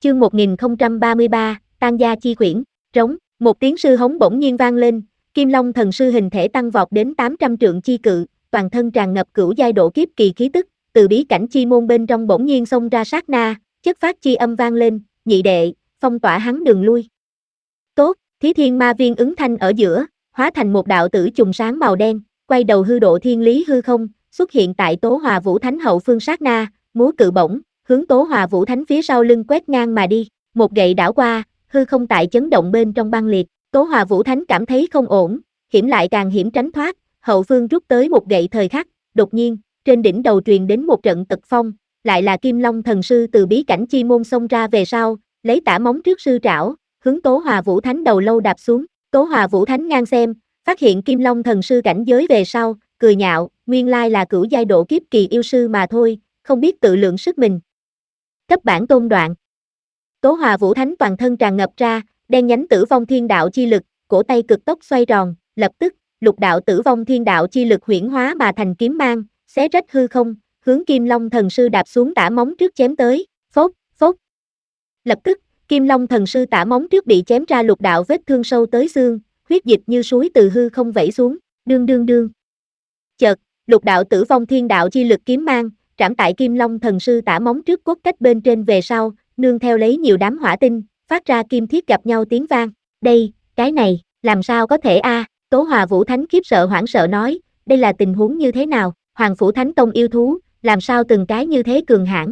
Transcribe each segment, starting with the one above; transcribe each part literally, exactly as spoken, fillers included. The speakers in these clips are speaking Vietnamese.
Chương một nghìn không trăm ba mươi ba, Tan gia chi quyển, trống, một tiếng sư hống bỗng nhiên vang lên, Kim Long thần sư hình thể tăng vọt đến tám trăm trượng chi cự, toàn thân tràn ngập cửu giai độ kiếp kỳ khí tức, từ bí cảnh chi môn bên trong bỗng nhiên xông ra sát na, chất phát chi âm vang lên, nhị đệ, phong tỏa hắn đường lui. Tốt, Thí Thiên Ma Viên ứng thanh ở giữa, hóa thành một đạo tử trùng sáng màu đen, quay đầu hư độ thiên lý hư không, xuất hiện tại Tố Hòa Vũ Thánh hậu phương sát na, múa cự bổng, hướng Tố Hòa Vũ Thánh phía sau lưng quét ngang mà đi, một gậy đảo qua, hư không tại chấn động bên trong băng liệt, Tố Hòa Vũ Thánh cảm thấy không ổn, hiểm lại càng hiểm tránh thoát, hậu phương rút tới một gậy thời khắc, đột nhiên, trên đỉnh đầu truyền đến một trận tật phong, lại là Kim Long thần sư từ bí cảnh chi môn xông ra về sau, lấy tả móng trước sư trảo, hướng Tố Hòa Vũ Thánh đầu lâu đạp xuống, Tố Hòa Vũ Thánh ngang xem, phát hiện Kim Long thần sư cảnh giới về sau, cười nhạo, nguyên lai là cửu giai độ kiếp kỳ yêu sư mà thôi, không biết tự lượng sức mình. Cấp bản tôn đoạn. Tố Hòa Vũ Thánh toàn thân tràn ngập ra, đen nhánh tử vong thiên đạo chi lực, cổ tay cực tốc xoay tròn, lập tức, lục đạo tử vong thiên đạo chi lực huyễn hóa mà thành kiếm mang, xé rách hư không, hướng Kim Long thần sư đạp xuống tả móng trước chém tới, phốt, phốt. Lập tức, Kim Long thần sư tả móng trước bị chém ra lục đạo vết thương sâu tới xương, huyết dịch như suối từ hư không vẩy xuống, đương đương đương. Chợt, lục đạo tử vong thiên đạo chi lực kiếm mang, trảm tại Kim Long thần sư tả móng trước cốt cách bên trên về sau, nương theo lấy nhiều đám hỏa tinh, phát ra kim thiết gặp nhau tiếng vang. Đây, cái này, làm sao có thể a? À? Tố Hòa Vũ Thánh khiếp sợ hoảng sợ nói, đây là tình huống như thế nào? Hoàng Phủ Thánh Tông yêu thú, làm sao từng cái như thế cường hãn?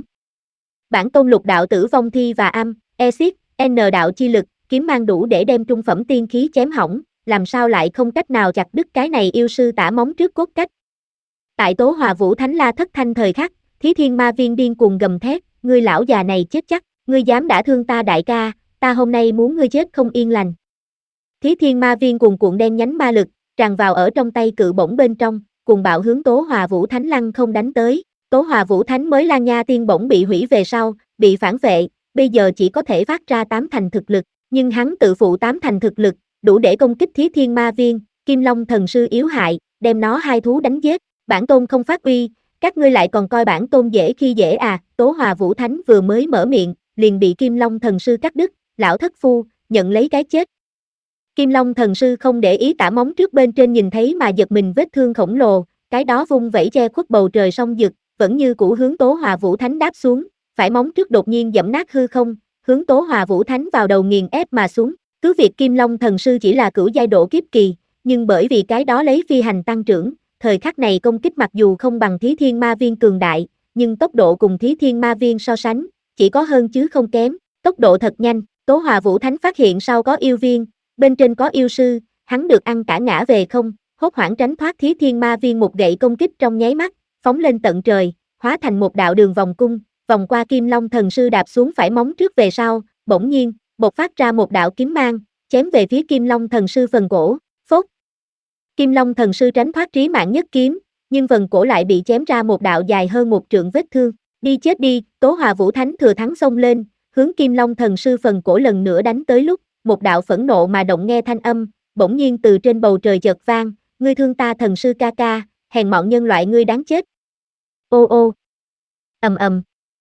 Bản tôn lục đạo tử vong thi và âm, exit, n đạo chi lực, kiếm mang đủ để đem trung phẩm tiên khí chém hỏng, làm sao lại không cách nào chặt đứt cái này yêu sư tả móng trước cốt cách? Tại Tố Hòa Vũ Thánh la thất thanh thời khắc, Thí Thiên Ma Viên điên cuồng gầm thét, ngươi lão già này chết chắc, ngươi dám đả thương ta đại ca, ta hôm nay muốn ngươi chết không yên lành. Thí Thiên Ma Viên cuồn cuộn đen nhánh ma lực, tràn vào ở trong tay cự bổng bên trong, cùng bạo hướng Tố Hòa Vũ Thánh lăng không đánh tới. Tố Hòa Vũ Thánh mới Lan Nha tiên bổng bị hủy về sau, bị phản vệ, bây giờ chỉ có thể phát ra tám thành thực lực, nhưng hắn tự phụ tám thành thực lực, đủ để công kích Thí Thiên Ma Viên, Kim Long thần sư yếu hại, đem nó hai thú đánh giết. Bản tôn không phát uy, các ngươi lại còn coi bản tôn dễ khi dễ à? Tố Hòa Vũ Thánh vừa mới mở miệng, liền bị Kim Long thần sư cắt đứt, lão thất phu, nhận lấy cái chết. Kim Long thần sư không để ý tả móng trước bên trên nhìn thấy mà giật mình vết thương khổng lồ, cái đó vung vẩy che khuất bầu trời song dực, vẫn như cũ hướng Tố Hòa Vũ Thánh đáp xuống, phải móng trước đột nhiên giẫm nát hư không, hướng Tố Hòa Vũ Thánh vào đầu nghiền ép mà xuống. Cứ việc Kim Long thần sư chỉ là cửu giai độ kiếp kỳ, nhưng bởi vì cái đó lấy phi hành tăng trưởng, thời khắc này công kích mặc dù không bằng Thí Thiên Ma Viên cường đại, nhưng tốc độ cùng Thí Thiên Ma Viên so sánh, chỉ có hơn chứ không kém, tốc độ thật nhanh. Tố Hòa Vũ Thánh phát hiện sau có yêu viên, bên trên có yêu sư, hắn được ăn cả ngã về không, hốt hoảng tránh thoát Thí Thiên Ma Viên một gậy công kích trong nháy mắt, phóng lên tận trời, hóa thành một đạo đường vòng cung, vòng qua Kim Long thần sư đạp xuống phải móng trước về sau, bỗng nhiên, bộc phát ra một đạo kiếm mang, chém về phía Kim Long thần sư phần cổ, phốt. Kim Long thần sư tránh thoát trí mạng nhất kiếm, nhưng phần cổ lại bị chém ra một đạo dài hơn một trượng vết thương, đi chết đi. Tố Hòa Vũ Thánh thừa thắng xông lên, hướng Kim Long thần sư phần cổ lần nữa đánh tới lúc, một đạo phẫn nộ mà động nghe thanh âm, bỗng nhiên từ trên bầu trời chợt vang, ngươi thương ta thần sư ca ca, hèn mọn nhân loại ngươi đáng chết. Ô ô. Ầm ầm.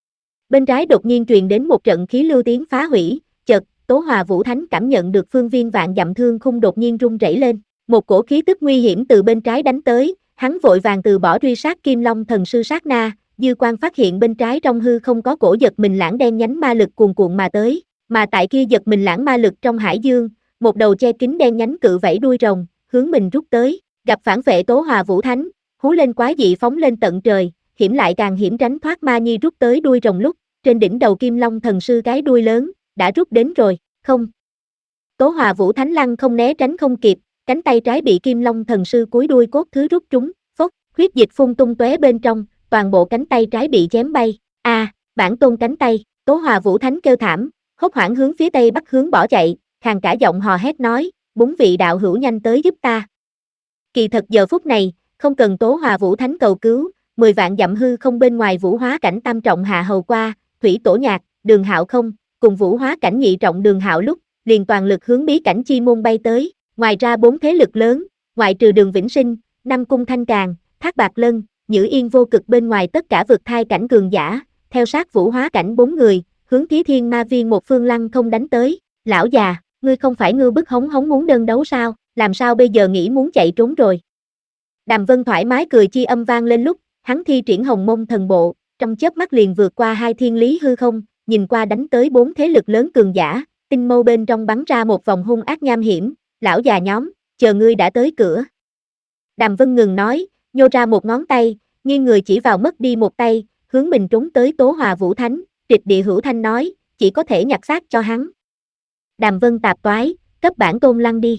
Bên trái đột nhiên truyền đến một trận khí lưu tiếng phá hủy, chợt, Tố Hòa Vũ Thánh cảm nhận được phương viên vạn dặm thương khung đột nhiên rung rẩy lên, một cổ khí tức nguy hiểm từ bên trái đánh tới, hắn vội vàng từ bỏ truy sát Kim Long thần sư sát na, dư quan phát hiện bên trái trong hư không có cổ giật mình lãng đen nhánh ma lực cuồn cuộn mà tới, mà tại kia giật mình lãng ma lực trong hải dương, một đầu che kín đen nhánh cự vẫy đuôi rồng, hướng mình rút tới, gặp phản vệ Tố Hòa Vũ Thánh, hú lên quái dị phóng lên tận trời, hiểm lại càng hiểm tránh thoát ma nhi rút tới đuôi rồng lúc, trên đỉnh đầu Kim Long thần sư cái đuôi lớn, đã rút đến rồi, không. Tố Hòa Vũ Thánh lăng không né tránh không kịp, cánh tay trái bị Kim Long thần sư cúi đuôi cốt thứ rút trúng, phốc, huyết dịch phun tung tóe bên trong, toàn bộ cánh tay trái bị chém bay. A, à, bản tôn cánh tay. Tố Hòa Vũ Thánh kêu thảm, hốt hoảng hướng phía tây bắc hướng bỏ chạy, khàn cả giọng hò hét nói, bốn vị đạo hữu nhanh tới giúp ta. Kỳ thật giờ phút này, không cần Tố Hòa Vũ Thánh cầu cứu, mười vạn dặm hư không bên ngoài vũ hóa cảnh tam trọng hạ hầu qua, Thủy Tổ Nhạc, Đường Hạo không, cùng vũ hóa cảnh nhị trọng Đường Hạo lúc, liền toàn lực hướng bí cảnh chi môn bay tới. Ngoài ra bốn thế lực lớn, ngoại trừ Đường Vĩnh Sinh, Năm Cung Thanh Càn, Thác Bạc Lân, Nhữ Yên Vô Cực bên ngoài tất cả vực thai cảnh cường giả, theo sát vũ hóa cảnh bốn người, hướng Thí Thiên Ma Viên một phương lăng không đánh tới. Lão già, ngươi không phải ngưu bức hống hống muốn đơn đấu sao, làm sao bây giờ nghĩ muốn chạy trốn rồi. Đàm Vân thoải mái cười chi âm vang lên lúc, hắn thi triển Hồng Mông Thần Bộ, trong chớp mắt liền vượt qua hai thiên lý hư không, nhìn qua đánh tới bốn thế lực lớn cường giả, tinh mâu bên trong bắn ra một vòng hung ác nham hiểm, lão già nhóm, chờ ngươi đã tới cửa. Đàm Vân ngừng nói, nhô ra một ngón tay, nghiêng người chỉ vào mất đi một tay, hướng mình trốn tới Tố Hòa Vũ Thánh, trịch địa hữu thanh nói, chỉ có thể nhặt xác cho hắn. Đàm Vân tạp toái, cấp bản tôn lăn đi.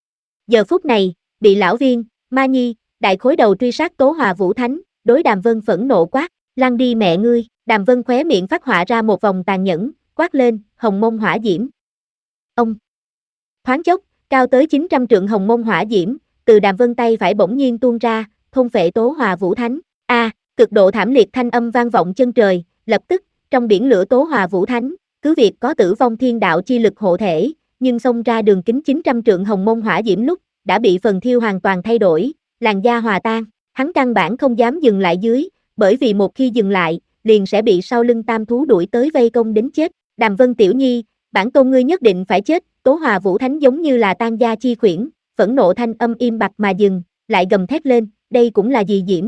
Giờ phút này, bị lão viên, Ma Nhi, đại khối đầu truy sát Tố Hòa Vũ Thánh, đối Đàm Vân phẫn nộ quát, lăn đi mẹ ngươi. Đàm Vân khóe miệng phát họa ra một vòng tàn nhẫn, quát lên, Hồng Mông Hỏa Diễm. Ông. Thoáng chốc, cao tới chín trăm trượng Hồng Mông Hỏa Diễm, từ Đàm Vân tay phải bỗng nhiên tuôn ra, thôn phệ Tố Hòa Vũ Thánh. A, à, cực độ thảm liệt thanh âm vang vọng chân trời, lập tức, trong biển lửa Tố Hòa Vũ Thánh, cứ việc có Tử Vong Thiên Đạo chi lực hộ thể, nhưng xông ra đường kính chín trăm trượng Hồng Mông Hỏa Diễm lúc, đã bị phần thiêu hoàn toàn thay đổi, làn da hòa tan, hắn căn bản không dám dừng lại dưới, bởi vì một khi dừng lại, liền sẽ bị sau lưng tam thú đuổi tới vây công đến chết. Đàm Vân tiểu nhi, bản tôn ngươi nhất định phải chết. Tố Hòa Vũ Thánh giống như là tan gia chi khuyển, phẫn nộ thanh âm im bặt mà dừng, lại gầm thét lên, đây cũng là gì diễm?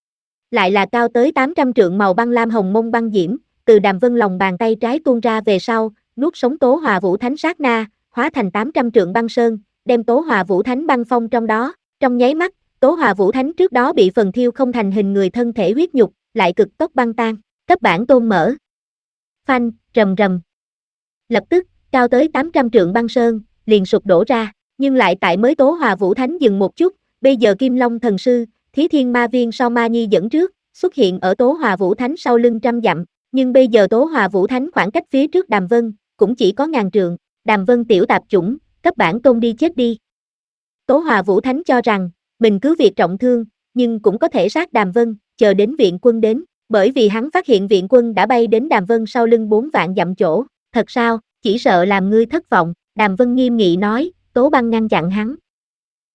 Lại là cao tới tám trăm trượng màu băng lam hồng mông băng diễm, từ Đàm Vân lòng bàn tay trái tuôn ra về sau, nuốt sống Tố Hòa Vũ Thánh sát na, hóa thành tám trăm trượng băng sơn, đem Tố Hòa Vũ Thánh băng phong trong đó. Trong nháy mắt, Tố Hòa Vũ Thánh trước đó bị phần thiêu không thành hình người thân thể huyết nhục, lại cực tốc băng tan, cấp bản tôn mở. Phanh, rầm rầm. Lập tức, cao tới tám trăm trượng băng sơn, liền sụp đổ ra, nhưng lại tại mới Tố Hòa Vũ Thánh dừng một chút, bây giờ Kim Long Thần Sư, Thí Thiên Ma Viên sau Ma Nhi dẫn trước, xuất hiện ở Tố Hòa Vũ Thánh sau lưng trăm dặm, nhưng bây giờ Tố Hòa Vũ Thánh khoảng cách phía trước Đàm Vân, cũng chỉ có ngàn trượng, Đàm Vân tiểu tạp chủng, cấp bản tôn đi chết đi. Tố Hòa Vũ Thánh cho rằng, mình cứ việc trọng thương, nhưng cũng có thể sát Đàm Vân, chờ đến viện quân đến, bởi vì hắn phát hiện viện quân đã bay đến Đàm Vân sau lưng bốn vạn dặm chỗ, thật sao, chỉ sợ làm ngươi thất vọng, Đàm Vân nghiêm nghị nói, Tố Băng ngăn chặn hắn,